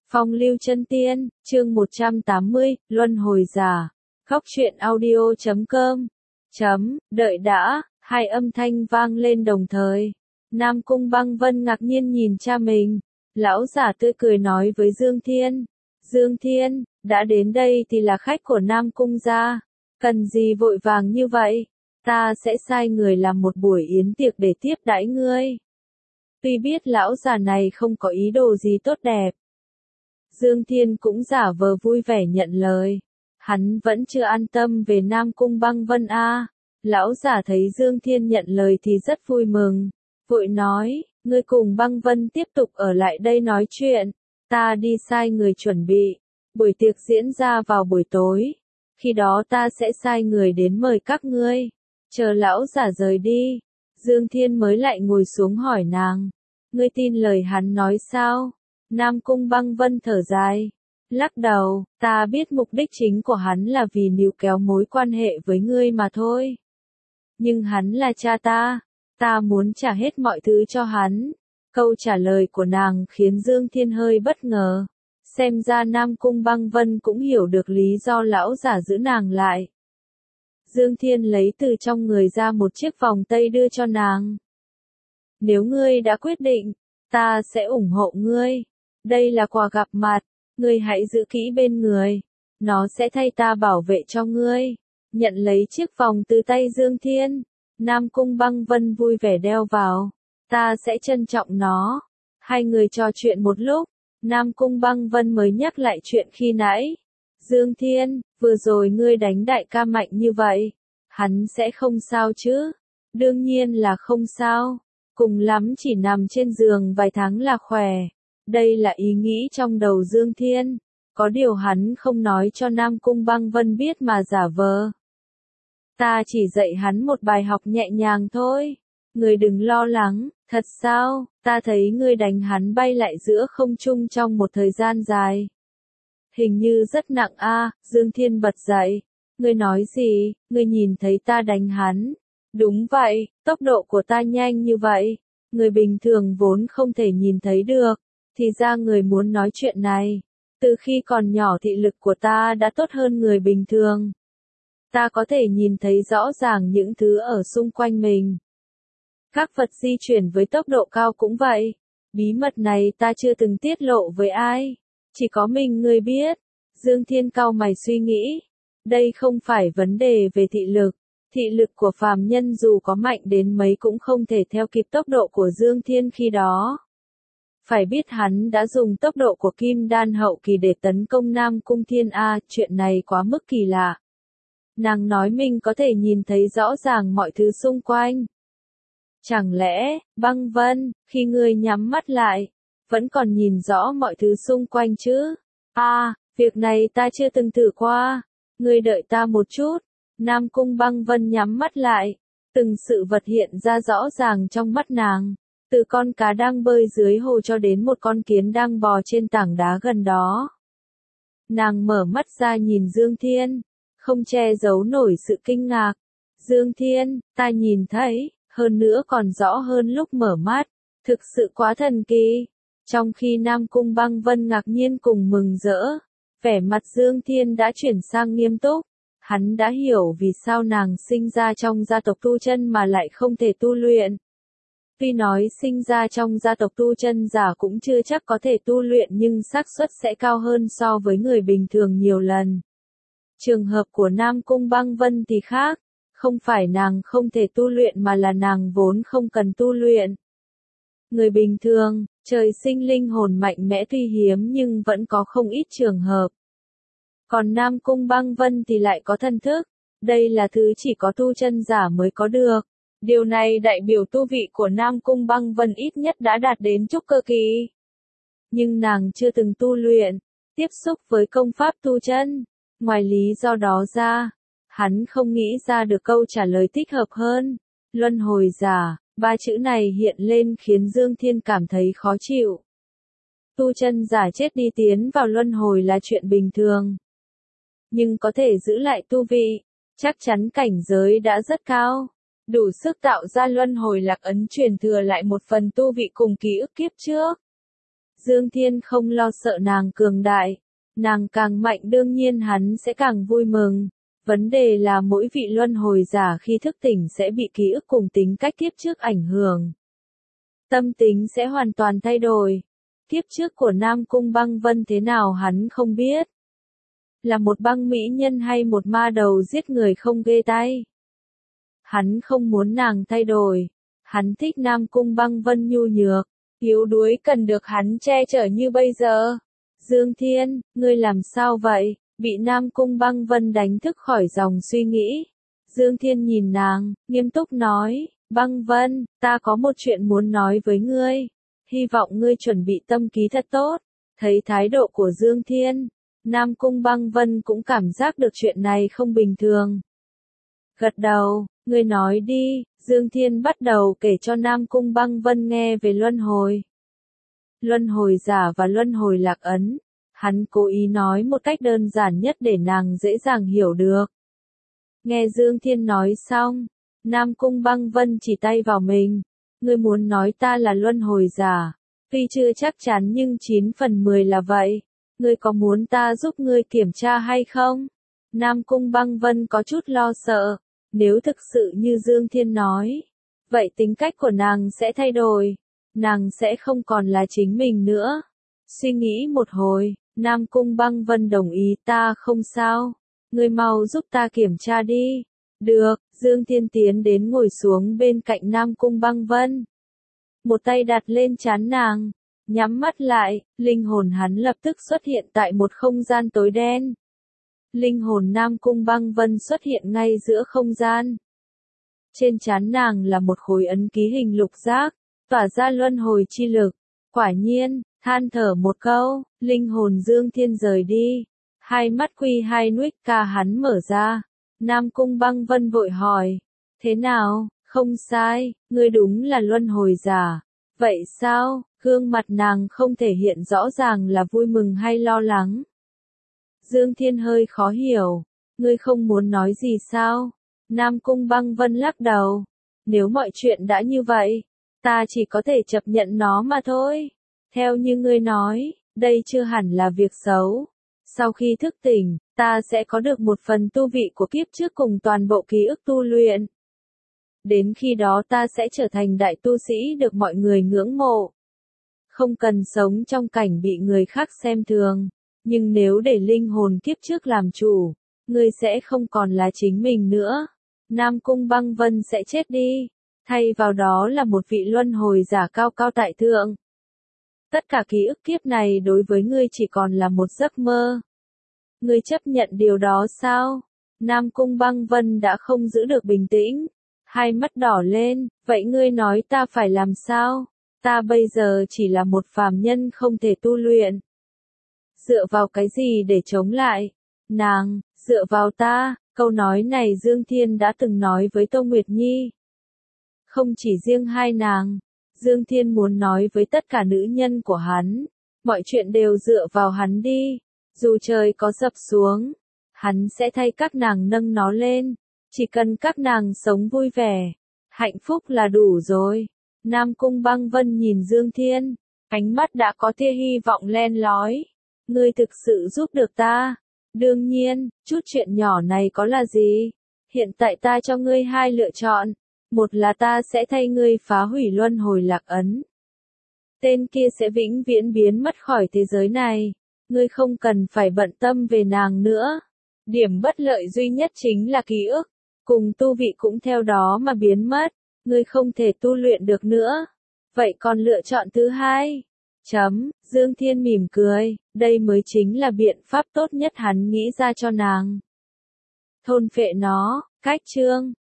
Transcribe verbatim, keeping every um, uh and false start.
Phong lưu chân tiên, chương một trăm tám mươi, luân hồi giả. Khóc truyện audio chấm com. Chấm, đợi đã, hai âm thanh vang lên đồng thời. Nam Cung Băng Vân ngạc nhiên nhìn cha mình. Lão giả tươi cười nói với Dương Thiên. Dương Thiên, đã đến đây thì là khách của Nam Cung gia. Cần gì vội vàng như vậy? Ta sẽ sai người làm một buổi yến tiệc để tiếp đãi ngươi. Tuy biết lão già này không có ý đồ gì tốt đẹp. Dương Thiên cũng giả vờ vui vẻ nhận lời. Hắn vẫn chưa an tâm về Nam Cung Băng Vân a. Lão giả thấy Dương Thiên nhận lời thì rất vui mừng. Vội nói, ngươi cùng Băng Vân tiếp tục ở lại đây nói chuyện. Ta đi sai người chuẩn bị. Buổi tiệc diễn ra vào buổi tối. Khi đó ta sẽ sai người đến mời các ngươi. Chờ lão giả rời đi. Dương Thiên mới lại ngồi xuống hỏi nàng. Ngươi tin lời hắn nói sao? Nam Cung Băng Vân thở dài. Lắc đầu, ta biết mục đích chính của hắn là vì níu kéo mối quan hệ với ngươi mà thôi. Nhưng hắn là cha ta. Ta muốn trả hết mọi thứ cho hắn. Câu trả lời của nàng khiến Dương Thiên hơi bất ngờ. Xem ra Nam Cung Băng Vân cũng hiểu được lý do lão giả giữ nàng lại. Dương Thiên lấy từ trong người ra một chiếc vòng tay đưa cho nàng. Nếu ngươi đã quyết định, ta sẽ ủng hộ ngươi. Đây là quà gặp mặt, ngươi hãy giữ kỹ bên người. Nó sẽ thay ta bảo vệ cho ngươi. Nhận lấy chiếc vòng từ tay Dương Thiên. Nam Cung Băng Vân vui vẻ đeo vào. Ta sẽ trân trọng nó. Hai người trò chuyện một lúc. Nam Cung Băng Vân mới nhắc lại chuyện khi nãy. Dương Thiên, vừa rồi ngươi đánh đại ca mạnh như vậy. Hắn sẽ không sao chứ? Đương nhiên là không sao. Cùng lắm chỉ nằm trên giường vài tháng là khỏe. Đây là ý nghĩ trong đầu Dương Thiên. Có điều hắn không nói cho Nam Cung Băng Vân biết mà giả vờ. Ta chỉ dạy hắn một bài học nhẹ nhàng thôi. Ngươi đừng lo lắng, thật sao? Ta thấy ngươi đánh hắn bay lại giữa không trung trong một thời gian dài. Hình như rất nặng a. À, Dương Thiên bật dậy. Ngươi nói gì? Ngươi nhìn thấy ta đánh hắn? Đúng vậy, tốc độ của ta nhanh như vậy. Người bình thường vốn không thể nhìn thấy được. Thì ra người muốn nói chuyện này. Từ khi còn nhỏ thị lực của ta đã tốt hơn người bình thường. Ta có thể nhìn thấy rõ ràng những thứ ở xung quanh mình. Các vật di chuyển với tốc độ cao cũng vậy. Bí mật này ta chưa từng tiết lộ với ai. Chỉ có mình ngươi biết. Dương Thiên cau mày suy nghĩ. Đây không phải vấn đề về thị lực. Thị lực của phàm nhân dù có mạnh đến mấy cũng không thể theo kịp tốc độ của Dương Thiên khi đó. Phải biết hắn đã dùng tốc độ của Kim Đan hậu kỳ để tấn công Nam Cung Thiên A, chuyện này quá mức kỳ lạ. Nàng nói mình có thể nhìn thấy rõ ràng mọi thứ xung quanh. Chẳng lẽ, Băng Vân, khi ngươi nhắm mắt lại, vẫn còn nhìn rõ mọi thứ xung quanh chứ? À, việc này ta chưa từng thử qua. Ngươi đợi ta một chút. Nam Cung Băng Vân nhắm mắt lại. Từng sự vật hiện ra rõ ràng trong mắt nàng. Từ con cá đang bơi dưới hồ cho đến một con kiến đang bò trên tảng đá gần đó. Nàng mở mắt ra nhìn Dương Thiên. Không che giấu nổi sự kinh ngạc. Dương Thiên, ta nhìn thấy, hơn nữa còn rõ hơn lúc mở mắt. Thực sự quá thần kỳ. Trong khi Nam Cung Băng Vân ngạc nhiên cùng mừng rỡ, vẻ mặt Dương Thiên đã chuyển sang nghiêm túc. Hắn đã hiểu vì sao nàng sinh ra trong gia tộc tu chân mà lại không thể tu luyện. Tuy nói sinh ra trong gia tộc tu chân giả cũng chưa chắc có thể tu luyện nhưng xác suất sẽ cao hơn so với người bình thường nhiều lần. Trường hợp của Nam Cung Băng Vân thì khác, không phải nàng không thể tu luyện mà là nàng vốn không cần tu luyện. Người bình thường, trời sinh linh hồn mạnh mẽ tuy hiếm nhưng vẫn có không ít trường hợp. Còn Nam Cung Băng Vân thì lại có thân thức, đây là thứ chỉ có tu chân giả mới có được. Điều này đại biểu tu vị của Nam Cung Băng Vân ít nhất đã đạt đến trúc cơ kỳ. Nhưng nàng chưa từng tu luyện, tiếp xúc với công pháp tu chân. Ngoài lý do đó ra, hắn không nghĩ ra được câu trả lời thích hợp hơn. Luân hồi giả, ba chữ này hiện lên khiến Dương Thiên cảm thấy khó chịu. Tu chân giả chết đi tiến vào luân hồi là chuyện bình thường. Nhưng có thể giữ lại tu vị, chắc chắn cảnh giới đã rất cao. Đủ sức tạo ra luân hồi lạc ấn truyền thừa lại một phần tu vị cùng ký ức kiếp trước. Dương Thiên không lo sợ nàng cường đại. Nàng càng mạnh đương nhiên hắn sẽ càng vui mừng. Vấn đề là mỗi vị luân hồi giả khi thức tỉnh sẽ bị ký ức cùng tính cách kiếp trước ảnh hưởng. Tâm tính sẽ hoàn toàn thay đổi. Kiếp trước của Nam Cung Băng Vân thế nào hắn không biết. Là một băng mỹ nhân hay một ma đầu giết người không ghê tay. Hắn không muốn nàng thay đổi. Hắn thích Nam Cung Băng Vân nhu nhược, yếu đuối cần được hắn che chở như bây giờ. Dương Thiên, ngươi làm sao vậy? Bị Nam Cung Băng Vân đánh thức khỏi dòng suy nghĩ. Dương Thiên nhìn nàng, nghiêm túc nói, Băng Vân, ta có một chuyện muốn nói với ngươi. Hy vọng ngươi chuẩn bị tâm trí thật tốt. Thấy thái độ của Dương Thiên, Nam Cung Băng Vân cũng cảm giác được chuyện này không bình thường. Gật đầu, ngươi nói đi. Dương Thiên bắt đầu kể cho Nam Cung Băng Vân nghe về luân hồi. Luân hồi giả và luân hồi lạc ấn. Hắn cố ý nói một cách đơn giản nhất để nàng dễ dàng hiểu được. Nghe Dương Thiên nói xong, Nam Cung Băng Vân chỉ tay vào mình. Ngươi muốn nói ta là luân hồi giả. Tuy chưa chắc chắn nhưng chín phần mười là vậy. Ngươi có muốn ta giúp ngươi kiểm tra hay không? Nam Cung Băng Vân có chút lo sợ. Nếu thực sự như Dương Thiên nói, vậy tính cách của nàng sẽ thay đổi. Nàng sẽ không còn là chính mình nữa. Suy nghĩ một hồi, Nam Cung Băng Vân đồng ý, ta không sao. Ngươi mau giúp ta kiểm tra đi. Được, Dương Thiên tiến đến ngồi xuống bên cạnh Nam Cung Băng Vân. Một tay đặt lên trán nàng, nhắm mắt lại, linh hồn hắn lập tức xuất hiện tại một không gian tối đen. Linh hồn Nam Cung Băng Vân xuất hiện ngay giữa không gian. Trên trán nàng là một khối ấn ký hình lục giác, tỏa ra luân hồi chi lực. Quả nhiên, than thở một câu, linh hồn Dương Thiên rời đi. Hai mắt quy hai nuốt ca hắn mở ra. Nam Cung Băng Vân vội hỏi, thế nào, không sai, ngươi đúng là luân hồi giả. Vậy sao? Gương mặt nàng không thể hiện rõ ràng là vui mừng hay lo lắng. Dương Thiên hơi khó hiểu, ngươi không muốn nói gì sao? Nam Cung Băng Vân lắc đầu, nếu mọi chuyện đã như vậy, ta chỉ có thể chấp nhận nó mà thôi. Theo như ngươi nói, đây chưa hẳn là việc xấu. Sau khi thức tỉnh, ta sẽ có được một phần tu vị của kiếp trước cùng toàn bộ ký ức tu luyện. Đến khi đó ta sẽ trở thành đại tu sĩ được mọi người ngưỡng mộ. Không cần sống trong cảnh bị người khác xem thường. Nhưng nếu để linh hồn kiếp trước làm chủ, ngươi sẽ không còn là chính mình nữa. Nam Cung Băng Vân sẽ chết đi. Thay vào đó là một vị luân hồi giả cao cao tại thượng. Tất cả ký ức kiếp này đối với ngươi chỉ còn là một giấc mơ. Ngươi chấp nhận điều đó sao? Nam Cung Băng Vân đã không giữ được bình tĩnh. Hai mắt đỏ lên, vậy ngươi nói ta phải làm sao? Ta bây giờ chỉ là một phàm nhân không thể tu luyện. Dựa vào cái gì để chống lại? Nàng, dựa vào ta, câu nói này Dương Thiên đã từng nói với Tô Nguyệt Nhi. Không chỉ riêng hai nàng, Dương Thiên muốn nói với tất cả nữ nhân của hắn, mọi chuyện đều dựa vào hắn đi, dù trời có sập xuống, hắn sẽ thay các nàng nâng nó lên, chỉ cần các nàng sống vui vẻ, hạnh phúc là đủ rồi. Nam Cung Băng Vân nhìn Dương Thiên, ánh mắt đã có tia hy vọng len lói. Ngươi thực sự giúp được ta. Đương nhiên, chút chuyện nhỏ này có là gì? Hiện tại ta cho ngươi hai lựa chọn. Một là ta sẽ thay ngươi phá hủy luân hồi lạc ấn. Tên kia sẽ vĩnh viễn biến mất khỏi thế giới này. Ngươi không cần phải bận tâm về nàng nữa. Điểm bất lợi duy nhất chính là ký ức. Cùng tu vị cũng theo đó mà biến mất. Ngươi không thể tu luyện được nữa. Vậy còn lựa chọn thứ hai? Chấm, Dương Thiên mỉm cười, đây mới chính là biện pháp tốt nhất hắn nghĩ ra cho nàng. Thôn phệ nó, cách chương.